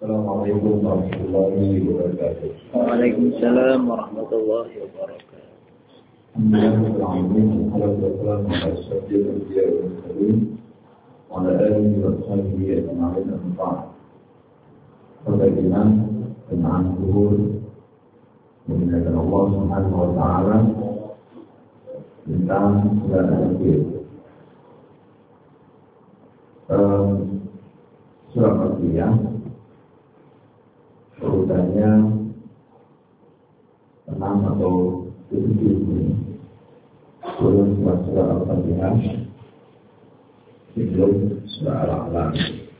Assalamualaikum warahmatullahi wabarakatuh. Waalaikumsalam warahmatullahi wabarakatuh. Alhamdulillahirrahmanirrahim. Wassalamualaikum warahmatullahi wabarakatuh. Perbaikan tentang zuhur mengingatkan Allah Subhanahu wa taala tentang segala takdir. Surah Al-Fatihah urutannya 6 atau 7 ini. Turun surah Al-Fatihah sebelum surah Al-A'la.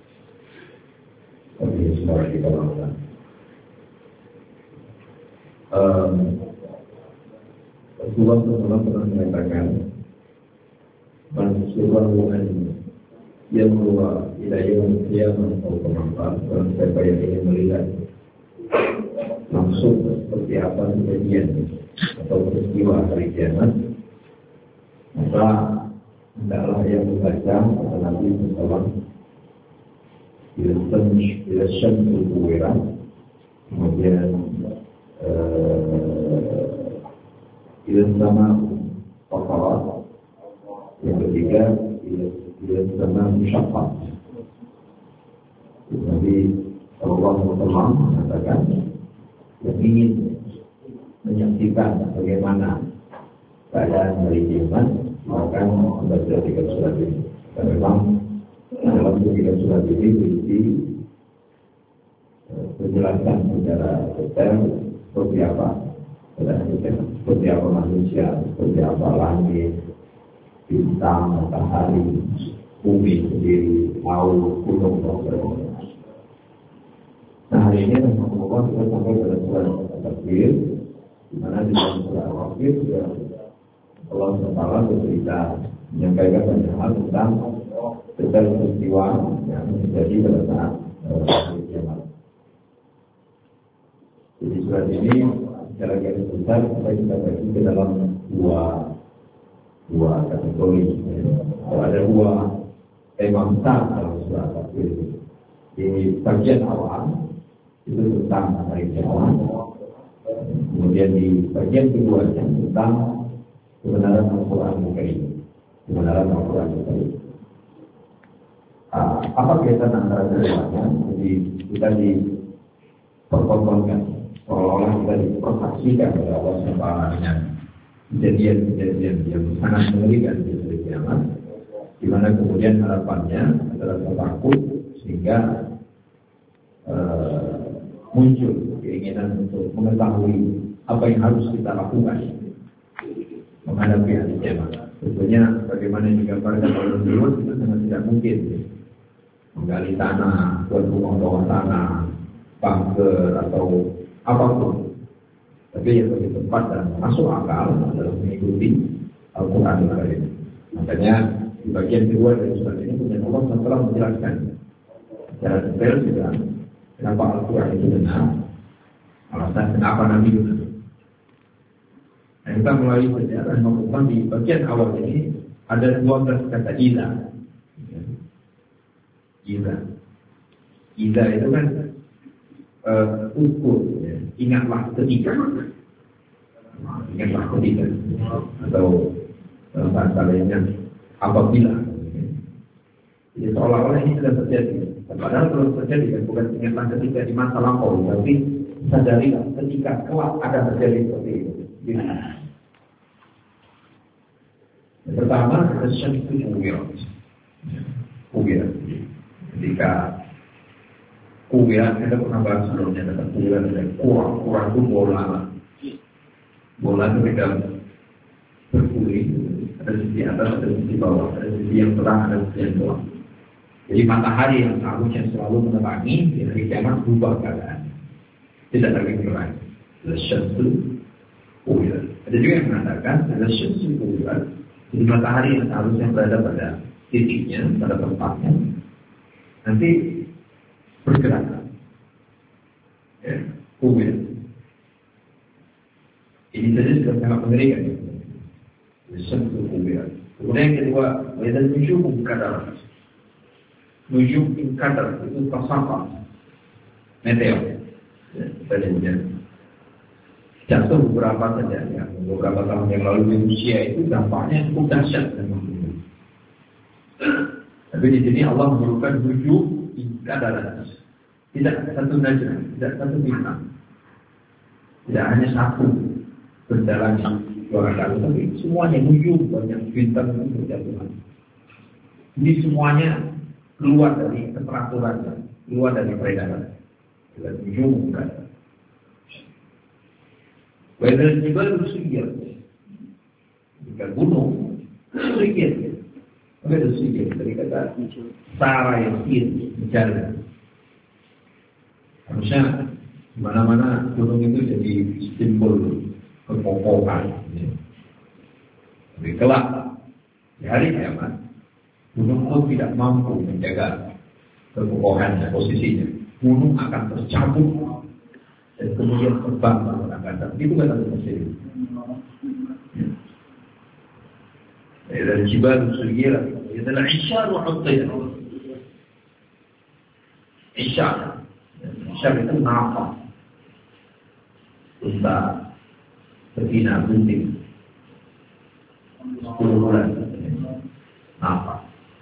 Ini surah kita lakukan. Rasulullah SAW pernah mengatakan, "Mansurah yang luar hidayah qiyamah atau bermanfaat dan siapa yang ingin melihat langsung seperti apa kejadian atau peristiwa hari kiamat, maka hendaklah yang membaca kata Nabi SAW bila syamsul kuwirah, kemudian bila sama faqarat, yang ketiga bila sama musyaffaq. Nabi sallallahu alaihi wasallam mengatakan yang ingin menyaksikan bagaimana keadaan hari kiamat maka membaca 3 surat ini. Dan memang dalam 3 surat ini berisi penjelasan secara detail seperti apa seperti apa manusia, seperti apa langit, bintang, matahari, bumi sendiri, laut, gunung, dan sebagainya. Nah, hari ini Rasulullah kita sampai pada surah Al-Fatihah, di mana di dalam surah Al-Fatihah sudah Allah SWT bercerita menyampaikan banyak hal tentang detail peristiwa yang terjadi pada saat hari kiamat. Jadi surat ini secara garis besar kita bagi ke dalam dua kategori. Ada 2 tema besar dalam surah Al-Fatihah. Di bagian awal itu tentang hari kiamat. Kemudian di bagian kedua tentang kebenaran Al-Quran Al-Karim. Kebenaran Al-Quran Al-Karim. Apa kaitan antara keduanya? Jadi kita dipertontonkan seolah-olah kita dipersaksikan oleh Allah SWT dengan kejadian-kejadian yang sangat mengerikan di hari kiamat, di mana kemudian harapannya adalah takut sehingga muncul keinginan untuk mengetahui apa yang harus kita lakukan menghadapi hari kiamat. Tentunya bagaimana yang digambarkan oleh Rasulullah itu sangat tidak mungkin menggali tanah, buat rumah bawah tanah, bunker atau apapun. Tapi yang lebih tepat dan masuk akal adalah mengikuti Al-Quran Al-Karim. Makanya di bagian kedua dari surat ini kemudian Allah telah menjelaskan secara detail juga kenapa Al-Quran itu benar, alasan kenapa Nabi benar. Nah, kita mulai sejarah menemukan di bagian awal ini ada 12 kata iza. Iza itu kan ukur, ya. Ingatlah ketika atau dalam bahasa lainnya apabila. Jadi seolah-olah ini sudah terjadi. Padahal belum terjadi, bukan ingatlah ketika di masa lampau, tapi sadarilah ketika kelak akan terjadi seperti itu. Yang pertama adalah syamsu kuwirat. Ketika kuwirat, kita pernah bahas sebelumnya tentang kuwirat dan kurang itu bola ketika berguling, ada sisi atas, ada sisi bawah, ada sisi yang terang, ada sisi yang gelap. Jadi matahari yang seharusnya selalu menerangi di hari kiamat berubah keadaan, tidak lagi terang. Syamsu kuwirat. Ada juga yang mengatakan adalah syamsu kuwirat. Jadi matahari yang seharusnya berada pada titiknya, pada tempatnya, nanti bergerak. Ya, kuwirat. Ini saja sudah sangat mengerikan. Syamsu kuwirat. Kemudian yang kedua, wa'idal nujumu qadar. Nujum in qadar itu tasaqqa. meteor. Jatuh beberapa saja, ya. Beberapa tahun yang lalu di Rusia itu dampaknya cukup dahsyat. Tapi di sini Allah menyebutkan 7 kadaran. Tidak satu najam, tidak satu bintang, tidak hanya satu berjalan dua kali, tapi semuanya 7 banyak bintang itu berjatuhan. Jadi semuanya keluar dari keteraturan, keluar dari peredaran. Tidak 7 bukan. Wedal jibal suyir, jika gunung suyir, wedal suyir dari kata sara yang berjalan. Harusnya mana-mana gunung itu jadi simbol kekokohan. Tapi kelak di hari kiamat, gunung itu tidak mampu menjaga kekokohannya, posisinya. Gunung akan tercabut dan kemudian terbang ke angkasa. Itu kata Mesir. Dan jibal suyir adalah isyar wa hutiyah. Isyar. Isyar itu nafas. Unta, betina, bunting. 10 bulan. Nafas.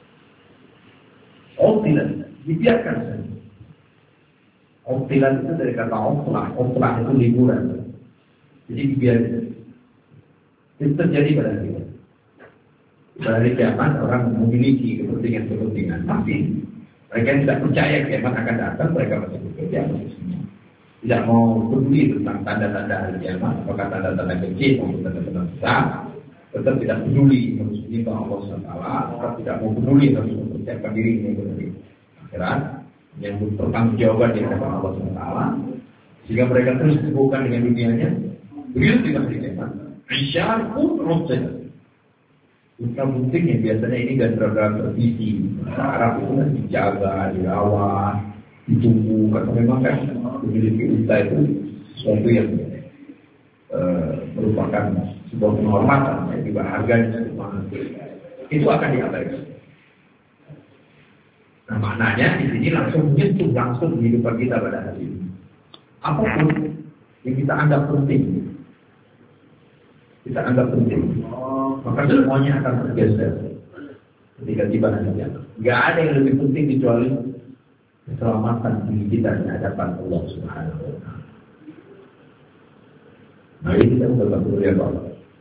Tidak, dibiarkan saja. Optilan itu dari kata oplah. Oplah itu liburan. Jadi dibiarkan. Itu terjadi pada kita. Pada hari kiamat orang memiliki kepentingan-kepentingan. Tapi mereka yang tidak percaya kiamat akan datang, mereka masih bekerja. Tidak mau peduli tentang tanda-tanda hari kiamat, apakah tanda-tanda kecil maupun tanda-tanda besar. Tetap tidak peduli harus menyembah Allah SWT. Tetap tidak mau peduli harus mempersiapkan diri menjadi akhirat yang bertanggung-jawaban di hadapan Allah SWT, sehingga mereka terus sibukkan dengan dunianya. Begitu juga hari kiamat. Isyar pun rohnya. Unta bunting yang biasanya ini gandra-gandra tradisi Arab itu kan dijaga, dirawat, ditunggu, karena memang kan memiliki unta itu sesuatu yang merupakan sebuah penghormatan, yang juga harganya cukup mahal. Itu akan diabaikan. Nah, maknanya di sini langsung menyentuh langsung kehidupan kita pada hari ini. Apapun yang kita anggap penting, maka semuanya akan tergeser ketika tiba hari kiamat. Gak ada yang lebih penting kecuali keselamatan diri kita di hadapan Allah Subhanahu wa Ta'ala. Nah, ini kita tetap berlihat Allah.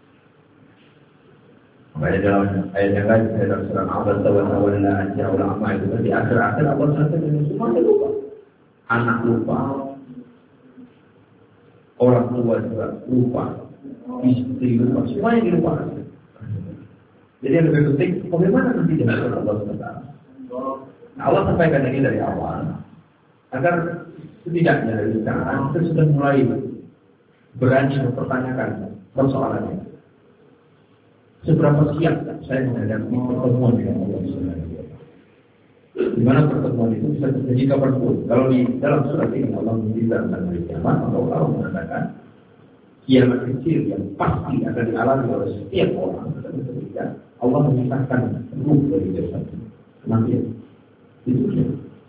Makanya dalam ayat yang lain dalam surah Al-Baqarah ya ulama itu di akhir-akhir Allah SWT semuanya lupa. Anak lupa, orang tua juga lupa, istri lupa, semuanya dilupakan. Jadi yang lebih penting bagaimana nanti dengan Allah SWT. Nah, Allah sampaikan ini dari awal agar setidaknya dari sekarang kita sudah mulai berani mempertanyakan persoalannya. Seberapa siap saya menghadapi pertemuan dengan Allah Subhanahu wa Ta'ala? Di mana pertemuan itu bisa terjadi kapanpun. Kalau di dalam surat ini Allah menceritakan tentang hari kiamat, maka Allah mengatakan kiamat kecil yang pasti akan dialami oleh setiap orang ketika Allah memisahkan ruh dari jasad kematian. Itu dia.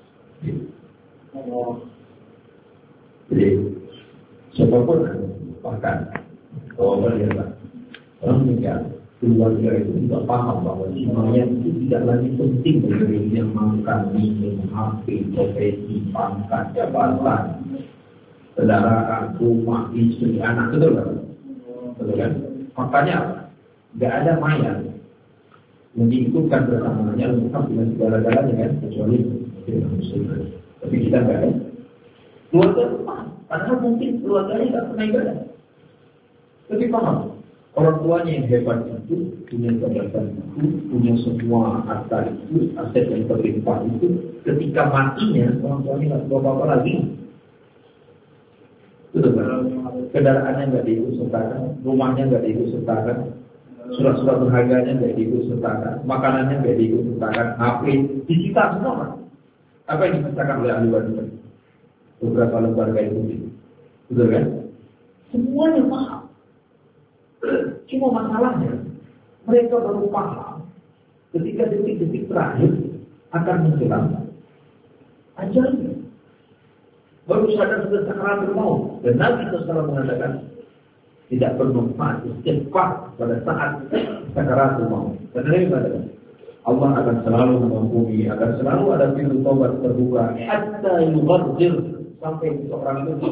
Jadi siapapun bahkan bahwa dia orang meninggal, keluarga itu tidak paham bahwa semuanya itu tidak lagi penting dari yang makan, minum, HP, profesi, pangkat, jabatan, kendaraan, rumah, istri, anak, betul kan? Makanya nggak ada mayat yang diikutkan bersamanya lengkap dengan segala-galanya kan, kecuali muslim. Tapi kita nggak ada. Keluarga itu paham, padahal mungkin keluarganya nggak pernah ibadah. Tapi paham. Orang tuanya yang hebat itu, punya jabatan itu, punya semua harta itu, aset yang berlimpah itu, ketika matinya, orang tuanya nggak tahu apa-apa lagi. Itu kendaraannya nggak diikut-sertakan, rumahnya nggak diikut-sertakan, surat-surat berharganya nggak diikut-sertakan, makanannya nggak diikut-sertakan, HP disita semua. Apa yang disitakan oleh ahli waris? Beberapa lembaga itu, betul kan? Semuanya paham. Cuma masalahnya mereka baru paham ketika detik-detik terakhir akan menjelang ajalnya. baru sadar sudah sakaratul maut. Dan Nabi SAW mengatakan tidak bermanfaat istighfar pada saat sakaratul maut. Karena ini mengatakan Allah akan selalu mengampuni, akan selalu ada pintu tobat terbuka hatta yughadir, sampai seorang itu.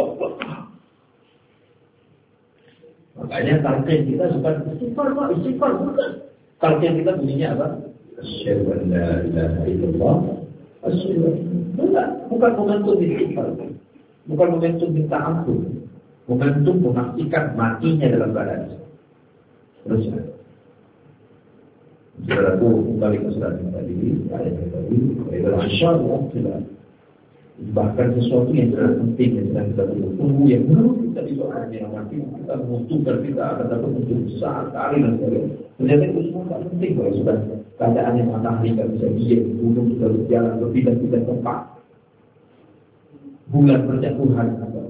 Makanya talqin kita bukan istighfar, Pak, istighfar bukan. Talqin kita bunyinya apa? Asyhadu an la ilaha illallah, asyhadu bukan momentum istighfar, bukan momentum minta ampun, momentum memastikan matinya dalam badan. Terus saudaraku, kembali ke surat yang tadi, ayat yang tadi, ayat al-Asyar, bahkan sesuatu yang sangat penting yang sedang kita tunggu, yang menurut kita di seorang yang mati, kita membutuhkan, kita akan dapat untuk besar sekali dan sebagainya. Ternyata itu semua tak penting kalau sudah keadaan yang matahari tak bisa diam, gunung sudah berjalan berpindah-pindah tempat, bulan berjatuhan.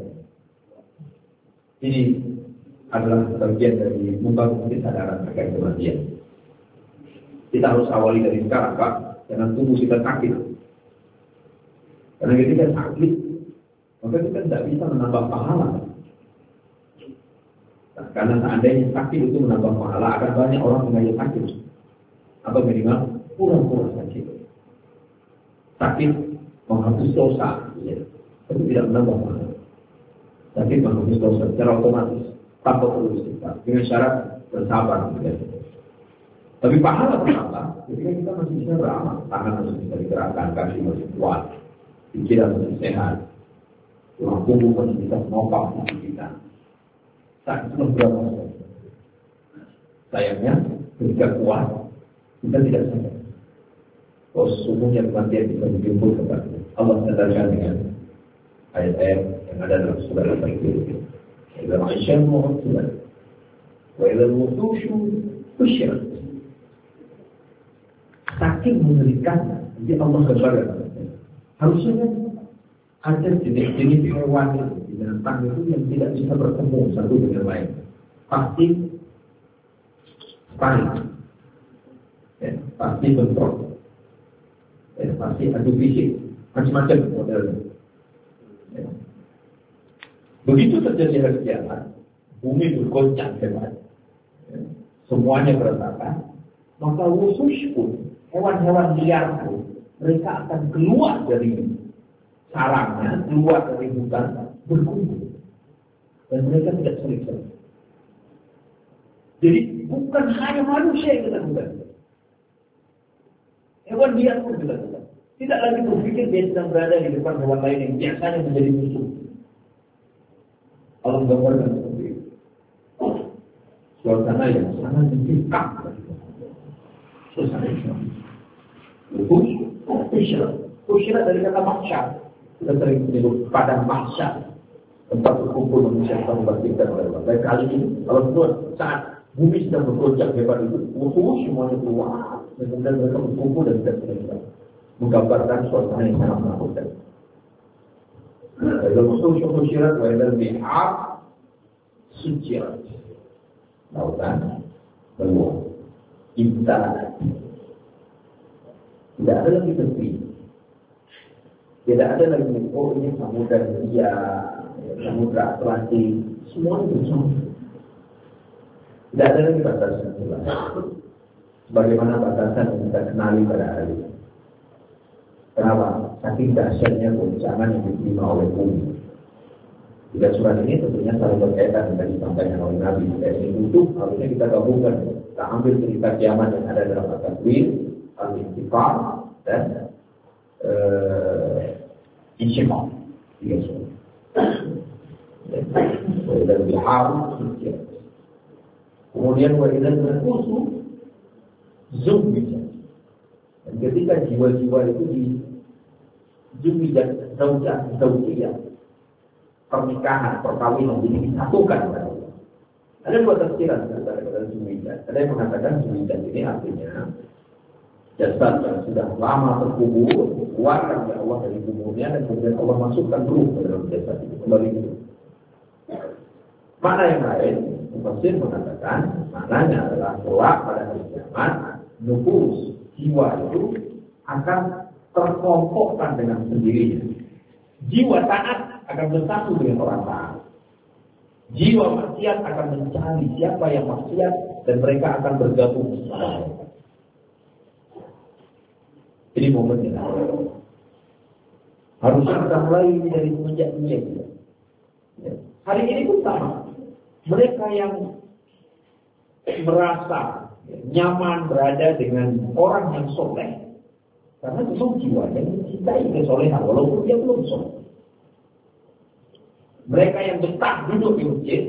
Ini adalah bagian dari membangun kesadaran terkait kematian. Kita harus awali dari sekarang, Pak. Jangan tunggu kita sakit. Karena ketika sakit, maka kita tidak bisa menambah pahala. Nah, karena seandainya sakit itu menambah pahala, akan banyak orang mengajar sakit. Atau minimal pura-pura sakit. Sakit menghapus dosa, ya. Tapi tidak menambah pahala. Sakit menghapus dosa secara otomatis, tanpa perlu istighfar, dengan syarat bersabar. Ya. Tapi pahala bertambah ketika kita masih bisa beramal, tangan masih bisa digerakkan, kaki masih kuat, pikiran masih sehat, tulang punggung masih bisa menopang tubuh kita. Tak itu berapa? Sayangnya ketika kuat kita tidak sadar. Kalau sesungguhnya kematian bisa dijemput kepada Allah sadarkan dengan ayat-ayat yang ada dalam surah Al-Fatihah. Idza ma'asyar mu'tabar wa idza al-wutushu usyirat. Saking mengerikan, jadi Allah gambarkan. Harusnya ada jenis-jenis hewan di binatang itu yang tidak bisa bertemu satu dengan lain. Pasti panik, ya, pasti bentrok, ya, pasti adu fisik, macam-macam modelnya. Ya. Begitu terjadi hari kiamat, bumi bergoncang hebat, ya, semuanya berantakan, maka wusush pun, hewan-hewan liar pun, mereka akan keluar dari sarangnya, keluar dari hutan, berkumpul. Dan mereka tidak saling. Jadi bukan hanya manusia yang ketakutan. Hewan liar pun ketakutan. Tidak lagi berpikir dia sedang berada di depan hewan lain yang biasanya menjadi musuh. Allah gambarkan seperti itu. Suasana yang sangat mencekam. Suasana yang Usyirat dari kata mahsyar. Kita sering menyebut padang mahsyar, tempat berkumpul manusia yang membangkitkan oleh Allah. Dan kali ini, kalau semua saat bumi sedang bergoncang hebat itu, semuanya keluar, dan kemudian mereka berkumpul dan tidak selesai, menggambarkan suasana yang sangat menakutkan. Dalam usyirat, wa'idal bihar sucirat, lautan meluap, imtalat. Tidak ada lagi tepi. Tidak ada lagi, oh ini samudra India, samudra Atlantik, semuanya bersama. Tidak ada lagi batasan. Sebagaimana batasan yang kita kenali pada hari ini. Kenapa? Saking dahsyatnya goncangan yang diterima oleh bumi. Tiga surat ini tentunya saling berkaitan dengan disampaikan oleh Nabi. Dan ini butuh, harusnya kita gabungkan. Kita ambil cerita kiamat yang ada dalam At-Takwir, Al-Intifar, dan Insyimah. Tiga surat. Dan bihar, kemudian wa'idan berkusu, Zubijat. Dan ketika jiwa-jiwa itu di Zubijat, Zaujiyah, pernikahan, perkawinan, jadi disatukan. Ada dua tafsiran antara kata Zubijat. Ada yang mengatakan Zubijat ini artinya jasad yang sudah lama terkubur, keluarkan oleh Allah dari kuburnya, dan kemudian Allah masukkan ruh ke dalam jasad itu, kembali itu. Makna yang lain, Mufassir mengatakan, maknanya adalah kelak pada hari kiamat, nufus jiwa itu akan terkelompokkan dengan sendirinya. Jiwa taat akan bersatu dengan orang taat. Jiwa maksiat akan mencari siapa yang maksiat dan mereka akan bergabung bersama mereka. Ini momennya. Harusnya kita mulai dari semenjak dunia. Hari ini pun sama. Mereka yang merasa nyaman berada dengan orang yang soleh, karena memang jiwanya mencintai kesolehan walaupun dia belum soleh. Mereka yang betah duduk di masjid,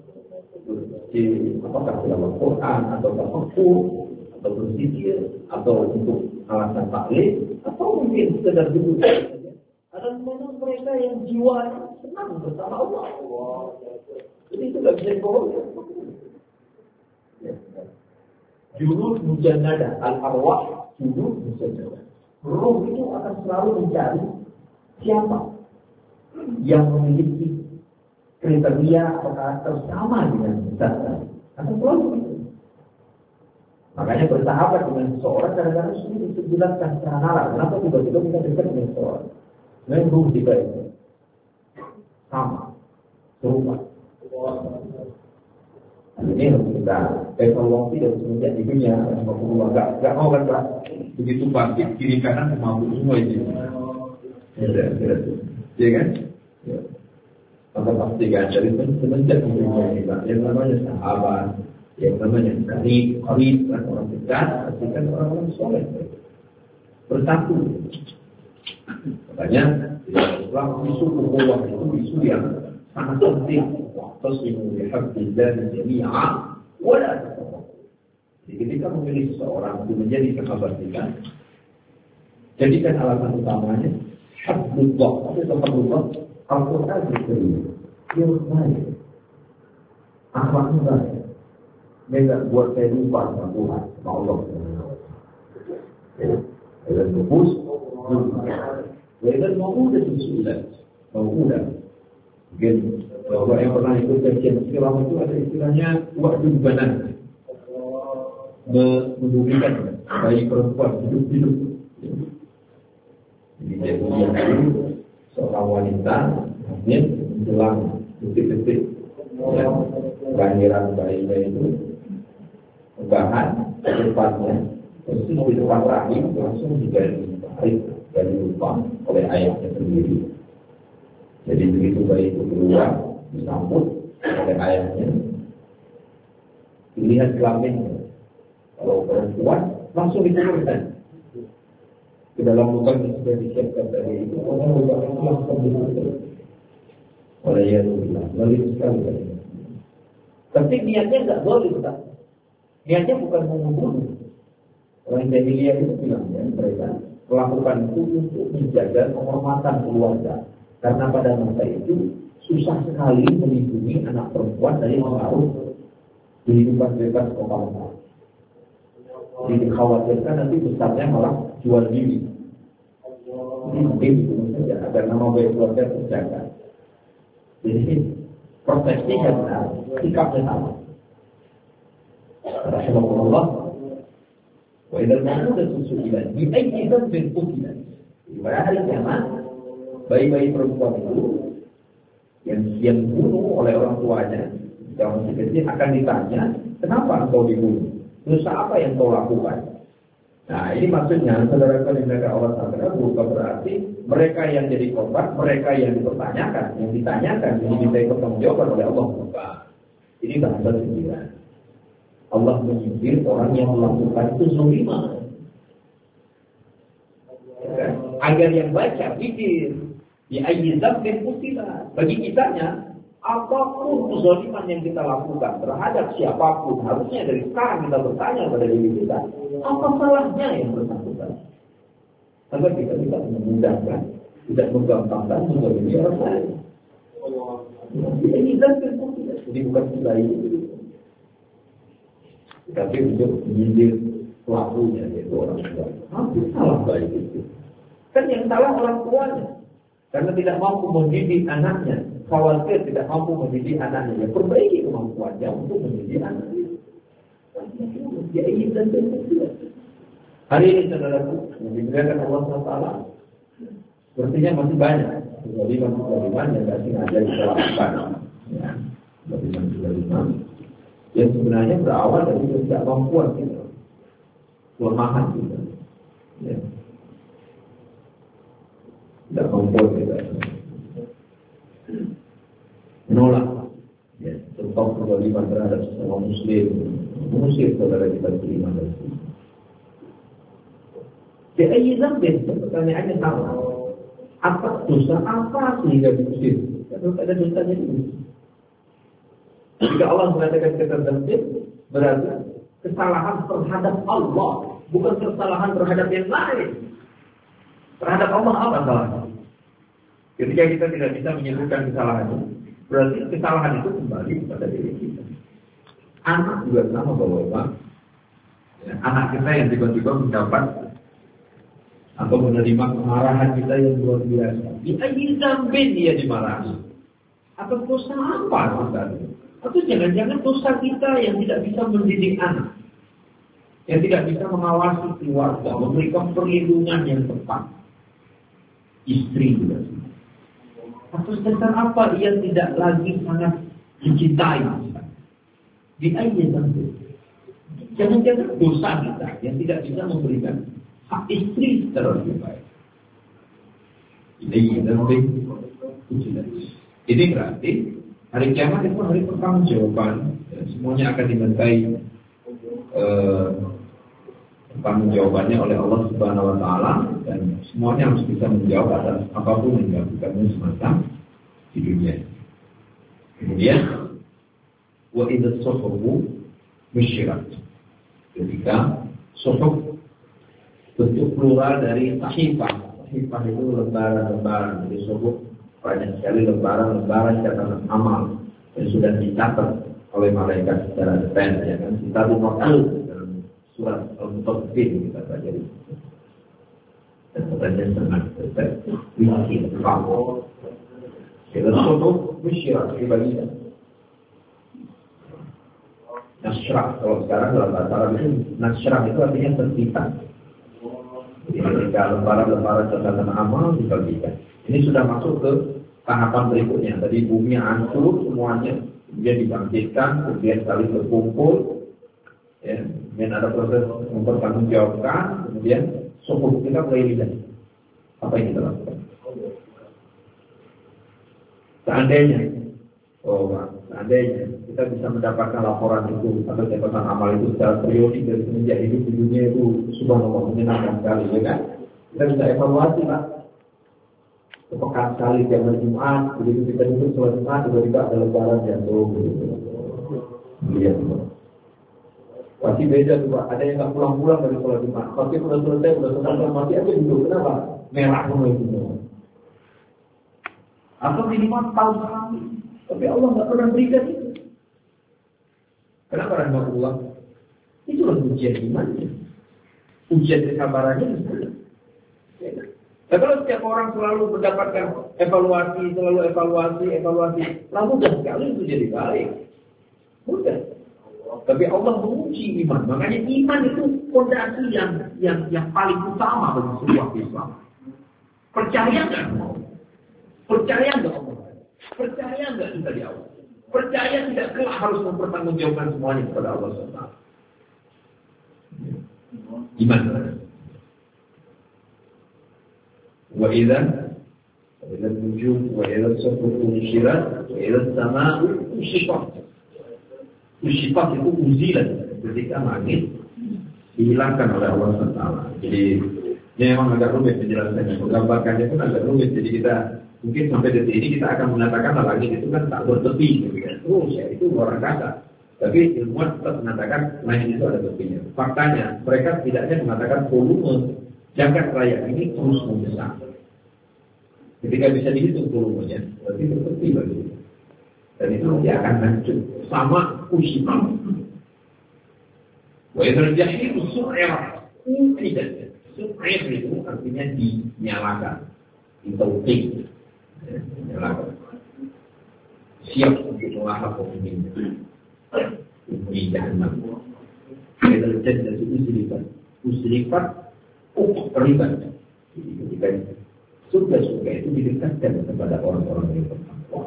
apakah dalam Al-Quran atau tafakkur atau berzikir atau untuk alasan taklim atau mungkin sekedar duduk saja. Ada memang mereka yang jiwanya senang bersama Allah. Jadi itu tidak bisa dibohongi. Julud mujannada, al-arwah julud mujannada. Ruh itu akan selalu mencari siapa yang memiliki kriteria atau karakter sama dengan kita. Akan selalu begitu. Makanya bersahabat dengan seseorang kadang-kadang sulit dijelaskan secara nalar. Kenapa tiba-tiba kita dekat dengan seseorang? Memang ruh kita itu sama, serupa. Ini harus kita evaluasi dari semenjak di dunia. Gak mau kan Pak? Begitu bangkit kiri kanan mampu semua itu. Ya kan? Ya. Maka pastikan dari semenjak di dunia ini Pak, yang namanya sahabat, yang namanya karib dan orang dekat, pastikan orang-orang soleh bersatu. Makanya Islam isu ukhuwah itu isu yang sangat penting. Wa'tasimu bihablillahi jami'a wa la tafarraqu. Jadi ketika memilih seseorang untuk menjadi sahabat kita, jadikan alasan utamanya hablullah. Tapi hablullah Al-Quran itu dia baik, akhlaknya baik. Dia tidak buat saya lupa sama Tuhan, sama Allah. Dan lupus, dan mau'udah disulat, mau'udah. Mungkin kalau yang pernah ikut kajian Islam itu ada istilahnya waktu banan, mendudukan bayi perempuan hidup-hidup. Jadi dia dulu seorang wanita, mungkin menjelang detik-detik kelahiran bayinya itu, bahan depannya, terus di depan rahim langsung digali dari lubang oleh ayahnya sendiri. Jadi begitu bayi itu keluar, disambut oleh ayahnya, dilihat kelaminnya. Kalau perempuan langsung diturunkan ke dalam lubang yang sudah disiapkan tadi itu. Orang lubang itu langsung diturunkan oleh Yesus. Lalu sekali. Tapi niatnya tidak boleh kita. Niatnya bukan membunuh. Orang jahiliyah itu bilang ya, mereka melakukan itu untuk menjaga kehormatan keluarga. Karena pada masa itu susah sekali melindungi anak perempuan dari pengaruh kehidupan bebas kota-kota. Jadi dikhawatirkan nanti besarnya malah jual diri. Jadi mungkin itu saja agar nama baik keluarga terjaga. Jadi persepsinya benar, sikapnya sama. Rasulullah wa idza ma'udatu su'ilat bi ayyi dhanbin qutilat. Pada hari kiamat bayi-bayi perempuan itu yang dibunuh oleh orang tuanya yang masih kecil akan ditanya, kenapa engkau dibunuh? Dosa apa yang kau lakukan? Nah ini maksudnya saudara-saudara yang Allah Taala bukan berarti mereka yang jadi korban, mereka yang dipertanyakan, yang ditanyakan, yang dimintai pertanggungjawaban oleh Allah bukan. Ini bahasa sindiran. Allah menyindir orang yang melakukan itu zalimah. Ya, agar yang baca pikir di ayyi dzambin qutila. Bagi kitanya apapun kezaliman yang kita lakukan terhadap siapapun, harusnya dari sekarang kita bertanya pada diri kita, apa salahnya yang bersangkutan? Agar kita tidak memudahkan, tidak menggampangkan menzalimi orang lain. Ini dzambin qutila. Jadi bukan kita itu, tapi untuk menyindir pelakunya, yaitu orang tua. Apa salah baik itu? Kan yang salah orang tuanya, karena tidak mampu mendidik anaknya. Khawatir tidak mampu mendidik anaknya, ya perbaiki kemampuannya untuk mendidik anaknya. Dia ingin dan tidak. Hari ini saudaraku, yang dimuliakan Allah SWT, sepertinya masih banyak kezaliman yang tidak sengaja kita lakukan. Ya, kezaliman yang sebenarnya berawal dari ketidakmampuan kita, kelemahan kita. Ya. Tidak mampu kita menolak, ya, contoh kezaliman terhadap sesama muslim, mengusir saudara kita beriman dan Islam. Jadi pertanyaannya sama. Apa dosa apa sehingga diusir? Kalau ada dosanya itu. Jika Allah mengatakan kata zambin, berarti kesalahan terhadap Allah, bukan kesalahan terhadap yang lain. Terhadap Allah apa salahnya? Ketika kita tidak bisa menyebutkan kesalahan itu, berarti kesalahan itu kembali kepada diri kita. Anak juga sama Bapak-Bapak. Ya, anak kita yang tiba-tiba mendapat atau menerima kemarahan kita yang luar biasa. Di zambin dia dimarahi. Atau dosa apa misalnya? Atau jangan-jangan dosa kita yang tidak bisa mendidik anak, yang tidak bisa mengawasi keluarga, memberikan perlindungan yang tepat. Istri juga. Atau tentang apa ia tidak lagi sangat mencintai. Di zambin. Jangan-jangan dosa kita yang tidak bisa memberikan hak istri secara lebih baik. Ini berarti hari kiamat itu hari pertanggungjawaban. Semuanya akan dimintai pertanggungjawabannya oleh Allah Subhanahu Wa Taala, dan semuanya harus bisa menjawab atas apapun yang dilakukannya semacam di dunia. Kemudian wa idza suhufu musyirat. Ketika suhuf bentuk plural dari sahifah. Sahifah itu lembaran-lembaran. Jadi suhuf banyak sekali lembaran-lembaran catatan amal yang sudah dicatat oleh malaikat secara detail. Ya kan? Kita dimaksud dalam surat Al-Mutaffifin kita baca di situ. Dan katanya sangat detail. Wihakil, kamu. Kita suhuf musyirat dibagikan. Nasyrah, kalau sekarang dalam bahasa Arab itu nasyrah itu artinya tertipan. Ketika lembaran-lembaran catatan amal dibagikan. Ini sudah masuk ke tahapan berikutnya. Tadi bumi hancur semuanya, kemudian dibangkitkan, kemudian saling berkumpul, ya, kemudian ada proses mempertanggungjawabkan, kemudian suhuf kita mulai lihat apa yang kita lakukan. Seandainya kita bisa mendapatkan laporan itu atau catatan amal itu secara periodik dari semenjak hidup di dunia itu subhanallah menyenangkan sekali, ya kan? Kita bisa evaluasi Pak. Sepekan sekali tiap hari Jumat, begitu kita duduk sholat Jumat, tiba-tiba ada lebaran jatuh, begitu. Lihat, pasti beda tuh Pak. Ada yang nggak pulang-pulang dari sholat Jumat. Pasti udah selesai, mati aja duduk. Kenapa? Merah semua itu. Atau minimal tahun sekali. Tapi Allah nggak pernah berikan itu. Kenapa rahmatullah? Itulah ujian imannya. Ujian kesabarannya di sana. Ya, kan? Nah, kalau setiap orang selalu mendapatkan evaluasi, lalu mudah sekali itu jadi baik. Mudah. Tapi Allah menguji iman. Makanya iman itu fondasi yang paling utama bagi sebuah Islam. Percaya nggak? Percaya nggak Allah? Percaya nggak kita di Allah? Percaya tidak kelak harus mempertanggungjawabkan semuanya kepada Allah SWT. Iman. Wa idza nujum wa idza as-suhuf nushirat wa idza as-samaa'u kushifat. Kushifat itu uzilan ketika langit dihilangkan oleh Allah SWT. Jadi ini memang agak rumit penjelasannya. Menggambarkannya pun agak rumit. Jadi kita mungkin sampai detik ini kita akan mengatakan langit itu kan tak bertepi, gitu kan? Terus ya itu luar angkasa. Tapi ilmuwan tetap mengatakan langit itu ada tepinya. Faktanya mereka setidaknya mengatakan volume jagat raya ini terus membesar. Ketika bisa dihitung volumenya, berarti bertepi lagi. Dan itu nanti akan hancur sama Kushifah. Wa idzal jahim su'irat. Tidak. Su'ir itu artinya dinyalakan, ditauqid. Menyalakan. Siap untuk melahap pemimpinnya. Di jahannam. Idzal jannatu uzlifat. Uzlifat terlibat. Jadi ketika surga-surga itu itu didekatkan kepada orang-orang yang bertakwa.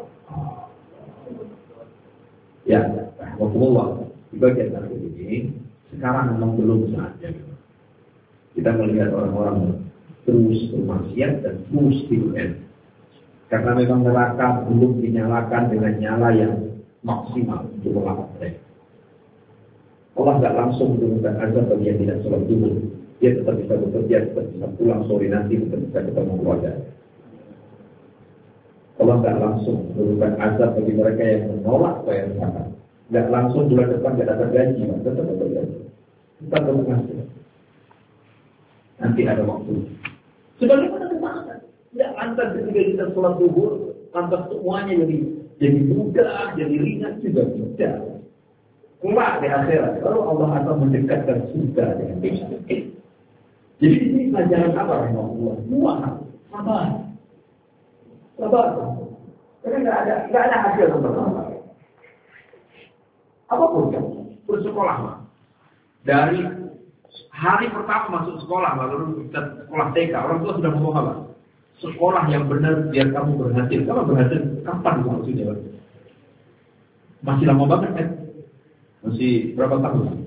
Ya, rahmatullah. Di bagian terakhir ini, sekarang memang belum saatnya. Kita melihat orang-orang terus bermaksiat dan terus di-UN. Karena memang neraka belum dinyalakan dengan nyala yang maksimal untuk melakar mereka. Allah tidak langsung menurunkan azab bagi yang tidak sholat dulu. Dia tetap bisa bekerja, tetap bisa pulang sore nanti, tetap bisa ketemu keluarga. Allah tidak langsung menurunkan azab bagi mereka yang menolak bayar zakat. Tidak langsung bulan depan tidak dapat gaji, tetap gaji. Tetap berpenghasilan. Nanti ada waktu. Sebagaimana kemarin, tidak lantas ketika kita sholat zuhur, lantas semuanya jadi mudah, jadi ringan juga tidak. Kelak di akhirat, kalau Allah akan mendekatkan surga dengan kita. Jadi ini pelajaran apa rahimahullah? Sabar. Karena nggak ada hasil apa-apa. Apapun kan, bersekolah dari hari pertama masuk sekolah, lalu kita sekolah TK, orang tua sudah ngomong apa? Sekolah yang benar biar kamu berhasil. Kamu berhasil kapan maksudnya? Masih lama banget kan? Masih berapa tahun?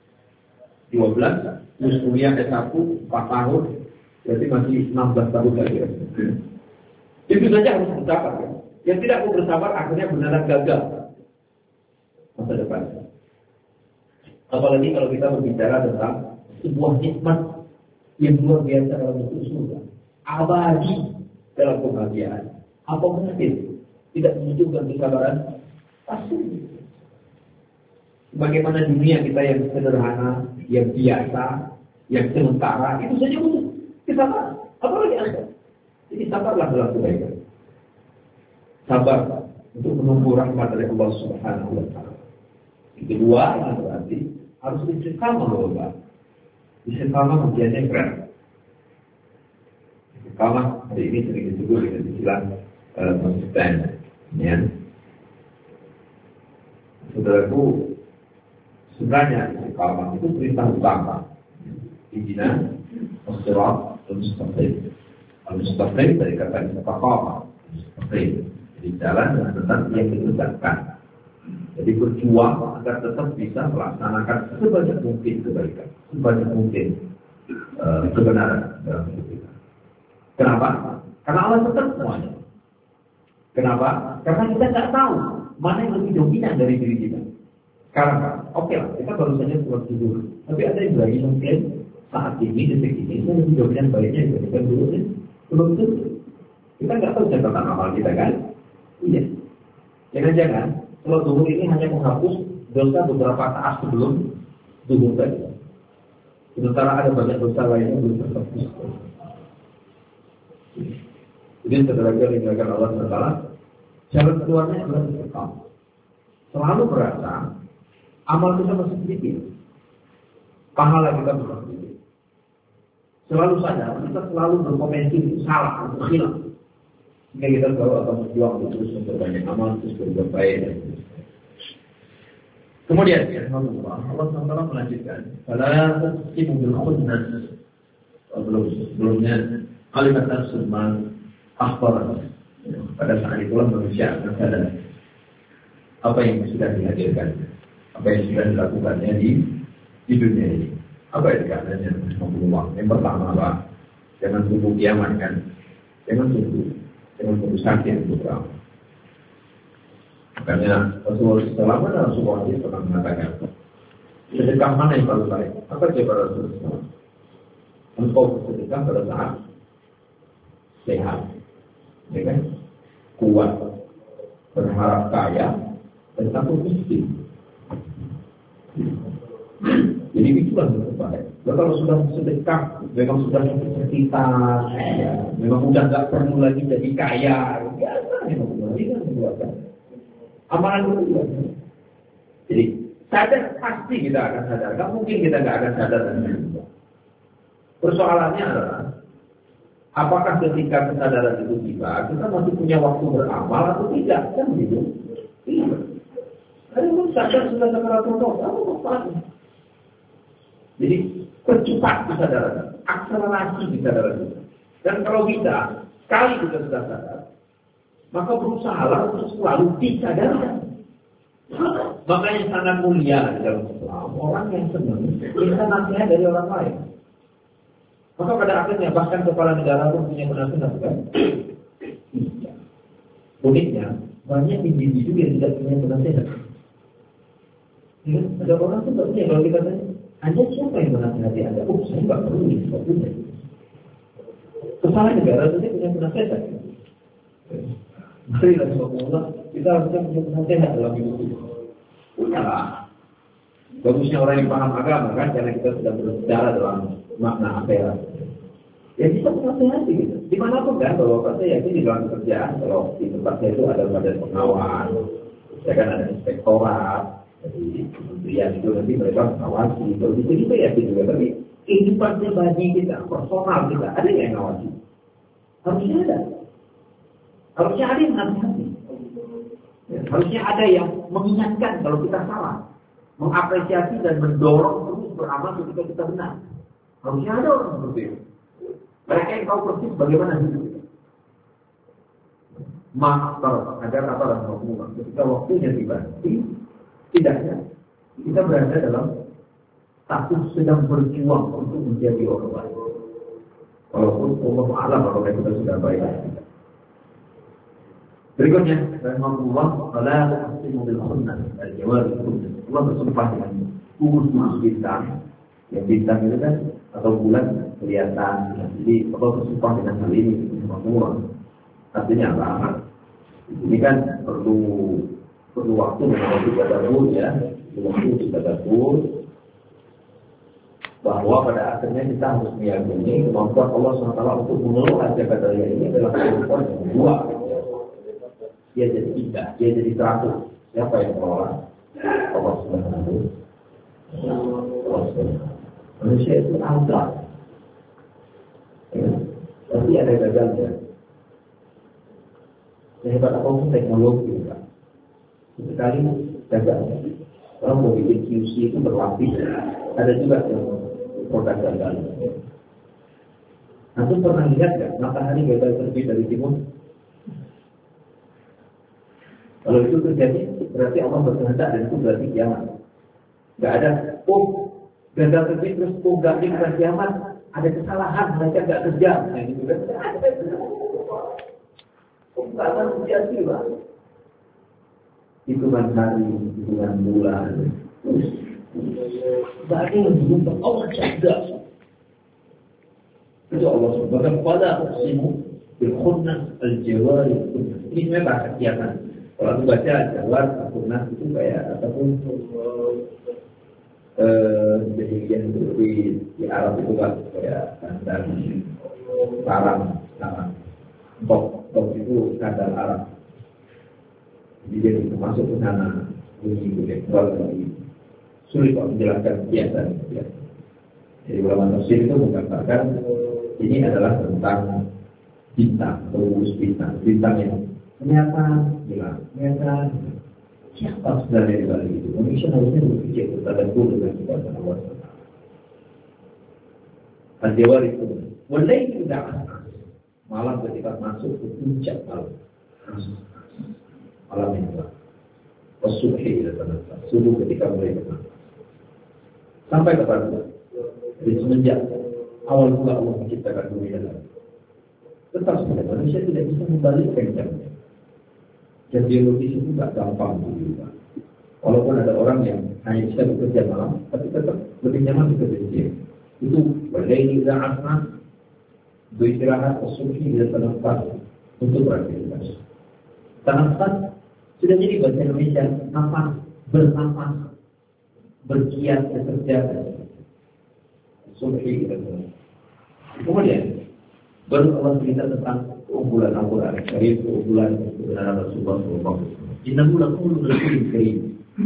12, terus kuliah S1 4 tahun, berarti masih 16 tahun lagi. Itu saja harus bersabar kan? Yang tidak mau bersabar akhirnya benar-benar gagal masa depan. Apalagi kalau kita berbicara tentang sebuah nikmat yang luar biasa dalam bentuk surga, abadi dalam kebahagiaan. Apa mungkin tidak menunjukkan kesabaran? Pasti. Bagaimana dunia kita yang sederhana, yang biasa, yang sementara, itu saja butuh kesabaran. Apalagi Anda. Jadi sabarlah dalam kebaikan. Sabar untuk menunggu rahmat dari Allah Subhanahu wa Ta'ala. Yang kedua, yang berarti harus istiqamah Allah. Istiqamah ujiannya berat. Istiqamah hari ini sering disebut dengan istilah konsisten. Ya. Saudaraku, sebenarnya istiqamah itu perintah utama. Ihdinas as-siratal mustaqim. Al-mustaqim dari kata istiqamah. Mustaqim. Jadi jalan dengan tetap yang ditegakkan. Jadi berjuang agar tetap bisa melaksanakan sebanyak mungkin kebaikan, sebanyak mungkin kebenaran dalam hidup kita. Kenapa? Karena Allah tetap semuanya. Kenapa? Karena kita tidak tahu mana yang lebih dominan dari diri kita. Karena, oke lah, kita baru saja sholat zuhur. Tapi ada yang lagi mungkin saat ini, detik ini, itu lebih dominan baiknya dibandingkan dulu. Belum tentu. Kita nggak tahu catatan amal kita kan? Iya. Jangan-jangan kalau zuhur ini hanya menghapus dosa beberapa saat sebelum zuhur tadi. Sementara ada banyak dosa lainnya belum terhapus. Jadi setelah dia meninggalkan Allah SWT, jalan keluarnya adalah istiqamah. Selalu berasa amal kita masih sedikit, pahala kita masih sedikit. Selalu sadar kita selalu berpotensi salah atau khilaf. Sehingga kita selalu akan berjuang untuk terus memperbanyak amal, terus berbuat baik dan seterusnya. Kemudian Allah SWT melanjutkan, "Fala taqsimu bil khunnas." Sebelumnya kalimat tersebut akhbar. Pada saat itulah manusia akan sadar apa yang sudah dihadirkan, apa yang sudah dilakukannya di dunia ini. Apa yang dikatakannya? Yang pertama apa? Jangan tunggu kiamat kan? Jangan tunggu sakit untuk beramal. Makanya Rasulullah SAW dalam sebuah hadis pernah mengatakan, sedekah mana yang paling baik? Apa jawaban Rasulullah? Engkau bersedekah pada saat sehat, ya kan? Kuat, berharap kaya, dan takut miskin. Jadi itulah yang terbaik. Kalau sudah sedekah, memang sudah kesakitan, ya, memang sudah nggak perlu lagi jadi kaya, biasa memang kan membuatkan amalan itu. Jadi sadar pasti kita akan sadar. Gak mungkin kita nggak akan sadar dan berubah. Persoalannya adalah apakah ketika kesadaran itu tiba, kita masih punya waktu beramal atau tidak? Kan begitu. Iya. Ada yang sadar sudah sakaratul maut, apa manfaatnya? Jadi percepat kesadaran, akselerasi kesadaran kita. Dan kalau bisa Sekali kita sudah sadar, maka berusahalah untuk selalu disadarkan. Makanya sangat mulia dalam Islam orang yang senang minta nasihat dari orang lain. Maka pada akhirnya bahkan kepala negara pun punya penasihat, kan? Uniknya banyak individu yang tidak punya penasihat. Ya, ada orang itu nggak punya. Kalau kita tanya, Anda siapa yang menasihati Anda? Oh, saya nggak perlu ini, nggak punya. Kepala negara itu punya penasihat. Mari Rasulullah, kita harusnya punya penasihat dalam hidup kita. Punya lah. Bagusnya orang yang paham agama kan, karena kita sudah berbicara dalam makna akhirat. Ya bisa menasihati gitu. Dimanapun kan, kalau saya yakin di dalam kerjaan, kalau di tempat saya itu ada badan pengawas, ya kan ada inspektorat, jadi kementerian itu nanti mereka mengawasi. Kalau di sini saya yakin juga, tapi kehidupan pribadi kita, personal kita, ada yang mengawasi. Harusnya ada. Harusnya ada yang menasihati. Ya, harusnya ada yang mengingatkan kalau kita salah, mengapresiasi dan mendorong terus beramal ketika kita benar. Harusnya ada orang seperti itu. Mereka yang tahu persis bagaimana hidup kita. Maafkan agar apa Rasulullah ketika waktunya tiba. Tidaknya kita berada dalam status sedang berjuang untuk menjadi orang baik. Walaupun Allah alam apakah kita sudah baik. Berikutnya, Rasulullah qala aqsimu bil khunnah al-jawari khunnah. Allah bersumpah dengan gugus bintang. Yang bintang itu kan atau bulan kelihatan. Jadi Allah bersumpah dengan hal ini Rasulullah. Artinya apa? Ini kan perlu waktu untuk tadabbur ya. Waktu tadabbur bahwa pada akhirnya kita harus meyakini kemampuan Allah SWT untuk mengelola jagat raya ini adalah kemampuan yang dua. Dia jadi tiga, dia jadi 100. Siapa yang mengelola? Allah SWT. Manusia itu ada, ya, tapi ada gagalnya. Sehebat apapun teknologi, Pak, sekali gagalnya. Kalau mau bikin QC itu berlapis, ada juga yang produk gagal. Antum pernah lihat nggak matahari gagal terbit dari timur? Kalau itu terjadi, berarti Allah berkehendak dan itu berarti kiamat. Nggak ada, gagal terbit terus gagal di kiamat, ada kesalahan, mereka nggak kerja. Nah, gitu kan? Pembahasan sejati, Pak. Hitungan hari, hitungan bulan. Nggak ada yang berubah. Allah cerdas. Itu Allah subhanahu wa ta'ala aqsimu bil khunnah al-jawari. Ini sebenarnya bahasa kiamat. Kalau aku baca jawar, khunnah itu kayak ataupun kejadian itu di Arab itu kan kayak kandang sarang. Top itu kandang Arab. Jadi dia bisa masuk ke sana, bunyi keluar lagi. Sulit kok menjelaskan biasa. Jadi ulama tafsir itu mengatakan ini adalah tentang bintang, terus bintang yang nyata. Siapa sebenarnya di balik itu? Manusia harusnya berpikir bertadabbur dengan kepada Allah SWT. Al-Jawar itu, walai tidak malam ketika masuk ke puncak malam. Malam yang gelap. Wasubuhi subuh ketika mulai bermalam. Sampai kepada jadi semenjak awal mula Allah menciptakan bumi dan langit. Tetap saja manusia tidak bisa membalikkan jamnya. Dan biologis itu tidak gampang berubah. Walaupun ada orang yang hanya bisa bekerja malam, tapi tetap lebih nyaman bekerja siang. Itu walaini za'afna beristirahat wasubuhi dan tanafas untuk beraktivitas. Tanafas sudah jadi bahasa Indonesia, nafas, bernafas, bergiat, bekerja. Subhi dan kemudian baru Allah cerita tentang keunggulan Al-Quran Karim, keunggulan kebenaran Rasulullah SAW. Innahu laqawlun rasulin karim.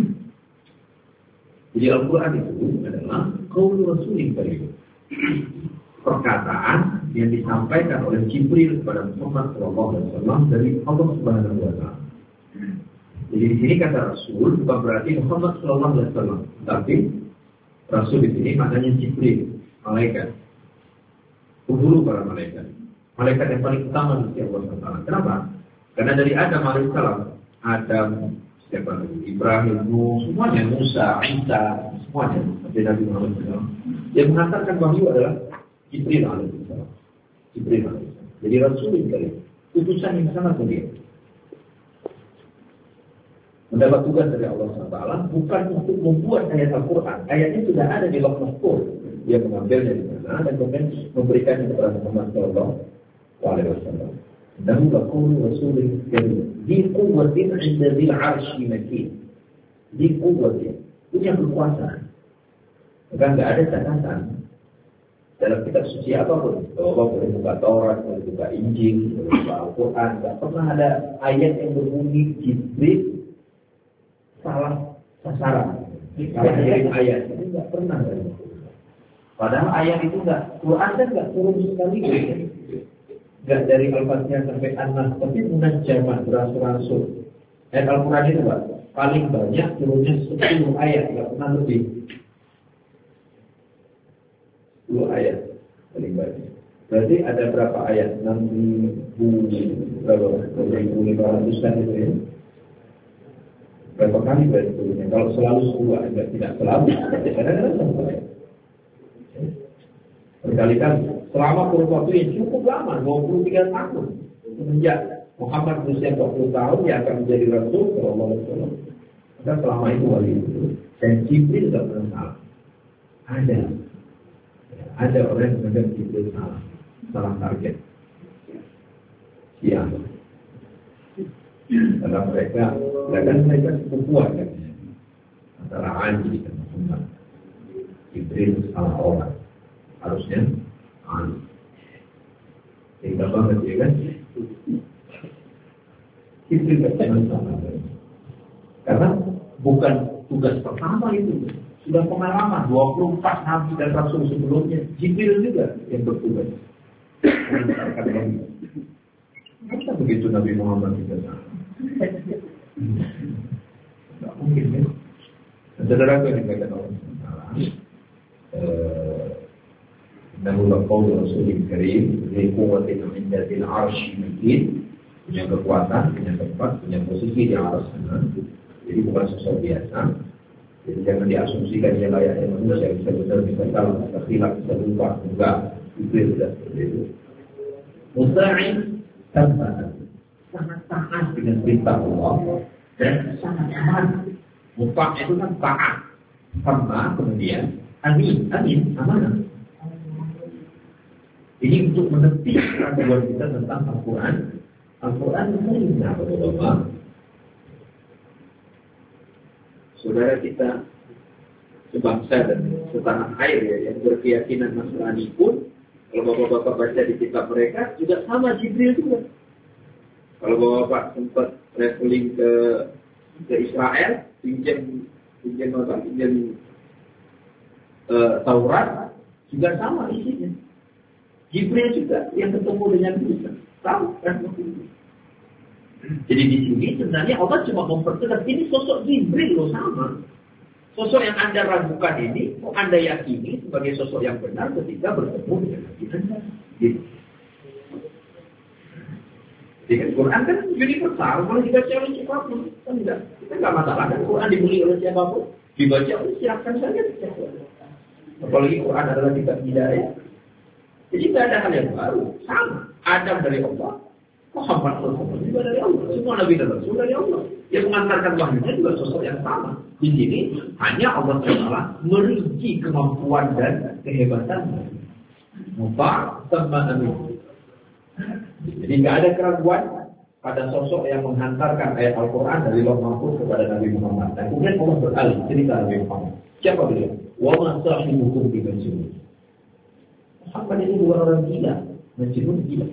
Jadi Al-Quran itu adalah qaulur rasulin karim. Perkataan yang disampaikan oleh Jibril kepada Muhammad SAW dari Allah Subhanahu wa Ta'ala. Jadi di sini kata Rasul bukan berarti Muhammad SAW, tapi Rasul di sini maknanya Jibril, malaikat, penghulu para malaikat. Malaikat yang paling utama di sisi Allah SWT. Kenapa? Karena dari Adam alaihissalam, Adam, siapa lagi? Ibrahim, Nuh, semuanya, Musa, Isa, semuanya dari Nabi Muhammad SAW. Yang mengatakan wahyu adalah Jibril alaihissalam. Jibril alaihissalam. Jadi Rasul dari utusan yang sangat mulia. Mendapat tugas dari Allah SWT bukan untuk membuat ayat Al-Quran. Ayatnya sudah ada di Lauh Mahfuz. Dia mengambilnya di sana dan kemudian memberikannya kepada Muhammad SAW. Dan Rasul Rasulul Karim di kuwatin inda dzil arsy makin. Di kuwatin punya kekuasaan. Maka nggak ada catatan dalam kitab suci apapun. Bahwa boleh buka Taurat, boleh buka Injil, boleh buka Al-Quran. Nggak pernah ada ayat yang berbunyi Jibril salah sasaran, salah kirim ayat. Itu nggak pernah. Padahal ayat itu nggak, Quran kan nggak turun sekali. Nggak dari Al-Fatihah sampai An-Nas, tapi munajjamat, beransur-ansur. Ayat Al-Quran itu Pak, paling banyak turunnya 10 ayat, nggak pernah lebih. 10 ayat paling banyak. Berarti ada berapa ayat? 6.500-an itu ya. Berapa kali berarti turunnya? Kalau selalu 10 ayat, tidak selalu, kadang-kadang 1 ayat. Berkali-kali selama kurun waktu yang cukup lama, 23 tahun semenjak Muhammad berusia 40 tahun dia akan menjadi Rasul Sallallahu Alaihi Wasallam. Maka selama itu wali itu dan Jibril tidak pernah salah. Ada orang yang menganggap Jibril salah target. Siapa? Karena mereka cukup kuat kan? Antara Ali dan Muhammad. Jibril salah orang. Harusnya sehingga banget ya kan itu tidak sama karena bukan tugas pertama itu, sudah pengalaman 24 nabi dan rasul sebelumnya. Jibril juga yang bertugas mengantarkan wahyu. Masa begitu Nabi Muhammad juga tidak mungkin ya. Saudara yang dikatakan Allah Namun Qaul Rasulul Karim li quwwatin 'inda dzil 'arsy makin, punya kekuatan, punya tempat, punya posisi di atas sana. Jadi bukan sosok biasa. Jadi jangan diasumsikan dia layaknya manusia, bisa benar, bisa salah, bisa khilaf, bisa lupa, enggak. Itu sudah seperti itu. Musta'in tanpa sangat taat dengan perintah Allah dan sangat aman. Muta' itu kan taat. Sama kemudian amin, amanah. Ini untuk menepi keraguan kita tentang Al-Quran. Al-Quran ini apa ulama? Saudara kita sebangsa dan setanah air ya, yang berkeyakinan Nasrani pun, kalau bapak-bapak baca di kitab mereka juga sama Jibril juga. Kalau bapak sempat traveling ke Israel, pinjam Taurat juga sama isinya. Jibril juga yang ketemu dengan Musa. Tahu kan? Jadi di sini sebenarnya Allah cuma mempertegas ini sosok Jibril loh sama. Sosok yang Anda ragukan ini, Anda yakini sebagai sosok yang benar ketika bertemu dengan Nabi Anda. Gitu. Jadi Quran kan universal, boleh dibaca oleh siapapun. Kan enggak, kita enggak masalah kan Quran dibeli oleh siapapun, dibaca oleh silakan saja. Apalagi Quran adalah kitab hidayah. Jadi tidak ada hal yang baru, sama. Adam dari Allah, Muhammad SAW juga dari Allah. Semua Nabi dan Rasul dari Allah. Yang mengantarkan wahyunya juga sosok yang sama. Di sini hanya Allah SWT merinci kemampuan dan kehebatan. Mutar sama Nabi. Jadi tidak ada keraguan pada sosok yang menghantarkan ayat Al-Quran dari Lauh Mahfuz kepada Nabi Muhammad. Dan kemudian Allah beralih cerita Nabi Muhammad. Siapa beliau? Wa ma sahibukum bi majnun. Muhammad ini bukan orang gila, Majnun gila.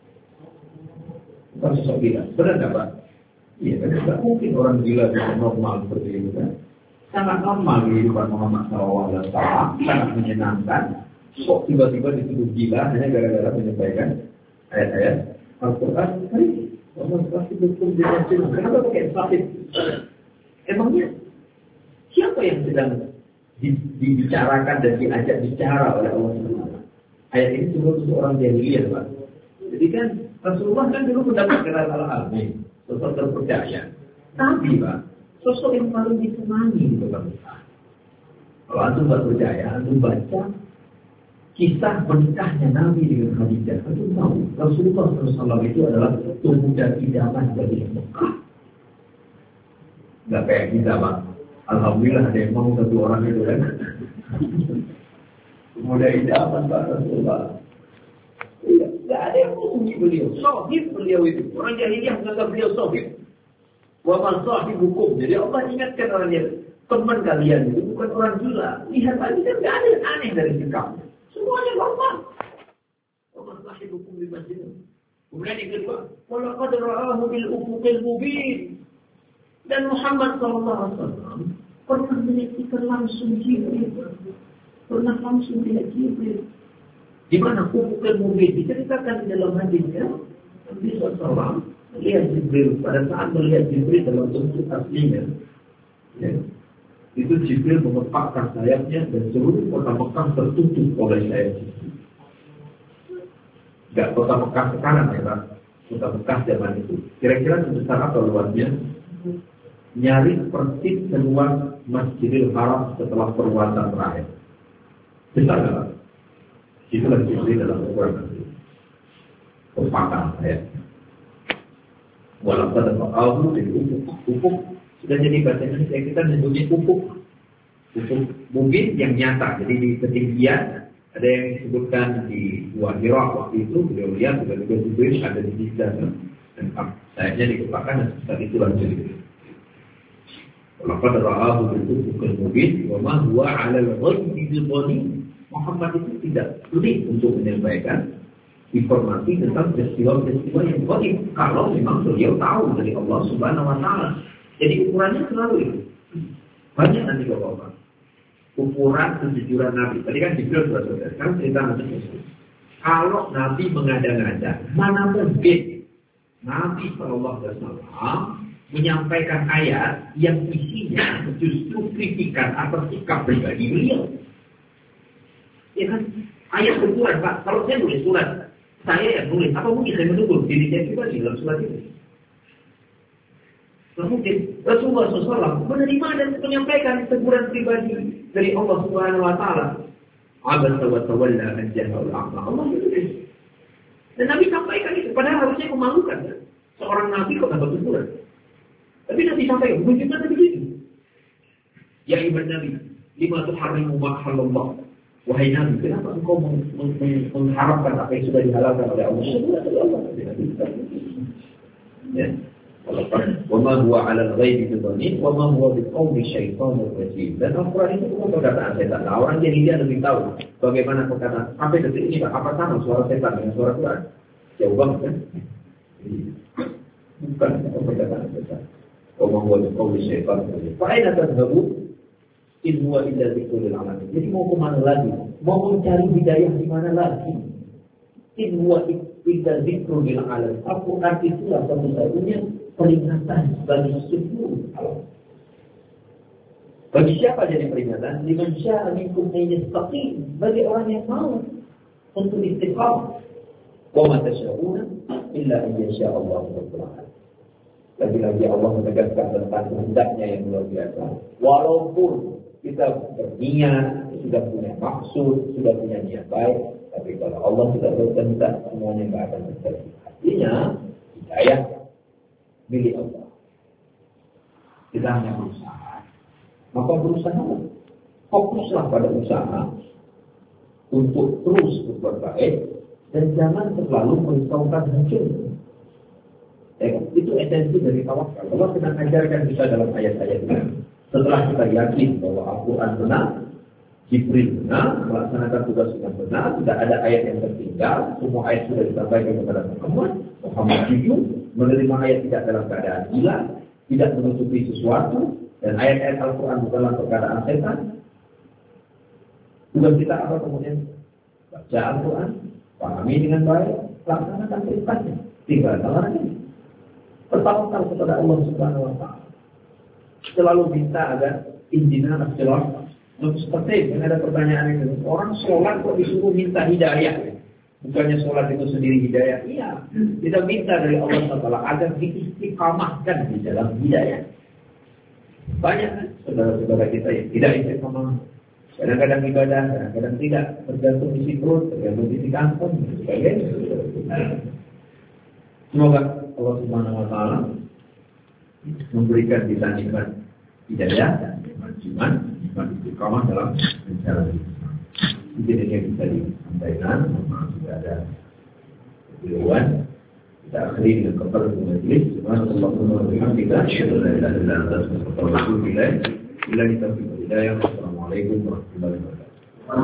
Bukan sosok gila. Benar nggak Pak? Iya, kan tidak mungkin orang gila bisa normal seperti itu kan. Sangat normal kehidupan Muhammad SAW, sangat menyenangkan. Kok tiba-tiba dituduh gila hanya gara-gara menyampaikan ayat-ayat Al-Quran? Allah pasti betul dengan jelas. Kenapa pakai sahih? Emangnya siapa yang sedang dibicarakan dan diajak bicara oleh Allah SWT? Ayat ini sebut orang jahiliyah Pak. Jadi kan Rasulullah kan dulu mendapat gelar al-amin, sosok terpercaya. Tapi Pak, sosok yang paling disenangi di depan kita. Kalau antum nggak percaya, antum baca kisah menikahnya Nabi dengan Khadijah. Antum tahu Rasulullah SAW itu adalah pemuda idaman dari Mekah. Nggak kayak kita Pak. Alhamdulillah ada yang mau satu orang itu kan. Pemuda idaman Pak Rasulullah. Tidak ada yang mengunci beliau. Sahib beliau itu. Orang jahiliyah menganggap beliau sahib. Wa man sahibukum. Jadi Allah ingatkan orang yang teman kalian itu bukan orang gila. Lihat tadi kan tidak ada yang aneh dari sikapnya. Semuanya normal. Wa man sahibukum di masjid. Kemudian yang kedua, walaqad ra'ahu bil ufuqil mubin. Dan Muhammad SAW pernah menyaksikan langsung Jibril. Pernah langsung melihat Jibril. Di mana ufuqil mubin diceritakan di dalam hadisnya Nabi SAW melihat Jibril. Pada saat melihat Jibril dalam bentuk aslinya, ya, itu Jibril mengepakkan sayapnya dan seluruh kota Mekah tertutup oleh sayap Jibril. Tidak kota Mekah sekarang ya Pak, kota Mekah zaman itu. Kira-kira sebesar apa luasnya? Nyaris persis seluas Masjidil Haram setelah perwatan terakhir. Besar nggak Pak? Itulah Jibril dalam ukuran itu. Kepakang ya. Walaupun ada Allah di ufuk sudah jadi bahasa Indonesia kita menyebutnya ufuk. Ufuk mungkin yang nyata. Jadi di ketinggian ada yang disebutkan di Gua Hira waktu itu beliau lihat juga Jibril ada di sana dan sayapnya dikepakkan dan saat itulah Jibril. Walaupun ada Allah di ufuk mungkin, wa ma huwa 'ala al-ghaibi bi-dhanin. Muhammad itu tidak sulit untuk menyampaikan informasi tentang peristiwa-peristiwa yang gaib kalau memang beliau tahu dari Allah Subhanahu wa taala. Jadi ukurannya selalu itu. Banyak nanti Bapak. Ukuran kejujuran Nabi. Tadi kan Jibril sudah selesai. Sekarang cerita Nabi Yesus. Kalau Nabi mengada-ngada, mana mungkin Nabi SAW menyampaikan ayat yang isinya justru kritikan atas sikap pribadi beliau. Ya kan, ayat bersurat Pak. Kalau saya nulis surat, saya yang nulis. Apa mungkin saya menunggu diri saya pribadi dalam surat itu? Tidak mungkin. Rasulullah SAW menerima dan menyampaikan teguran pribadi dari Allah Subhanahu Wa Taala. Abasa wa tawalla an ja'al a'ma. Allah itu. Dan Nabi sampaikan itu. Padahal harusnya memalukan. Kan? Seorang Nabi kok dapat teguran. Tapi Nabi sampaikan. Begitu Nabi begini. Ya ibadah Nabi, lima tuharrimu ma halallahu. Wahai Nabi, kenapa engkau mengharapkan apa yang sudah dihalalkan oleh Allah? Sudah dari Allah. Ya. Wa ma huwa 'ala al-ghaibi bi-dhanin wa ma huwa biqauli syaitanir rajim. Dan Al-Qur'an itu bukan perkataan setan. Nah, orang jadi dia lebih tahu bagaimana perkataan. Sampai detik ini Pak, apa sama suara setan dengan suara Quran? Jauh banget kan? Bukan perkataan setan. Wa ma huwa biqauli syaitanir rajim. Fa aina tadhhabun? In huwa illa dzikrul lil alamin. Jadi mau kemana lagi? Mau mencari hidayah di mana lagi? In huwa illa dzikrul lil alamin. Al-Quran itulah satu-satunya peringatan bagi seluruh alam. Bagi siapa jadi peringatan? Liman syaa minkum an yastaqim. Bagi orang yang mau untuk istiqamah. Wa ma tasyauna illa an yasha Allah rabbul alamin. Lagi-lagi Allah menegaskan tentang kehendaknya yang luar biasa. Walaupun kita berniat, sudah punya maksud, sudah punya niat baik, tapi kalau Allah sudah berkehendak, semuanya tidak akan terjadi. Artinya, hidayah milik Allah. Kita hanya berusaha. Maka berusaha, fokuslah pada usaha untuk terus berbuat baik dan jangan terlalu merisaukan hasil. Itu esensi dari tawakal. Allah sedang ajarkan kita dalam ayat-ayat ini. Setelah kita yakin bahwa Al-Quran benar, Jibril benar, melaksanakan tugas dengan benar, tidak ada ayat yang tertinggal, semua ayat sudah disampaikan kepada Muhammad jujur, menerima ayat tidak dalam keadaan gila, tidak menutupi sesuatu, dan ayat-ayat Al-Quran bukanlah perkataan setan. Tugas kita apa kemudian? Baca Al-Quran, pahami dengan baik, laksanakan perintahnya, tinggal larangannya. Bertawakal kepada Allah Subhanahu wa taala. Selalu minta agar injina as-sirat. Seperti yang ada pertanyaan itu, orang sholat kok disuruh minta hidayah. Bukannya sholat itu sendiri hidayah. Iya, kita minta dari Allah SWT agar diistiqamahkan di dalam hidayah. Banyak kan saudara-saudara kita yang tidak istiqamah. Kadang-kadang ibadah, kadang-kadang tidak. Tergantung isi perut, tergantung isi kantong, dan sebagainya. Semoga Allah Subhanahu Wa Taala memberikan kita nikmat hidayah, nikmat iman istiqamah dalam menjalani. Jadi yang bisa disampaikan, maaf tidak ada kekeliruan. Kita akhiri dengan kepada majelis. Subhanallah kita asyhadu an la ilaha illa anta astaghfiruka wa atubu ilaik. Bila kita hidayah. Assalamualaikum warahmatullahi wabarakatuh.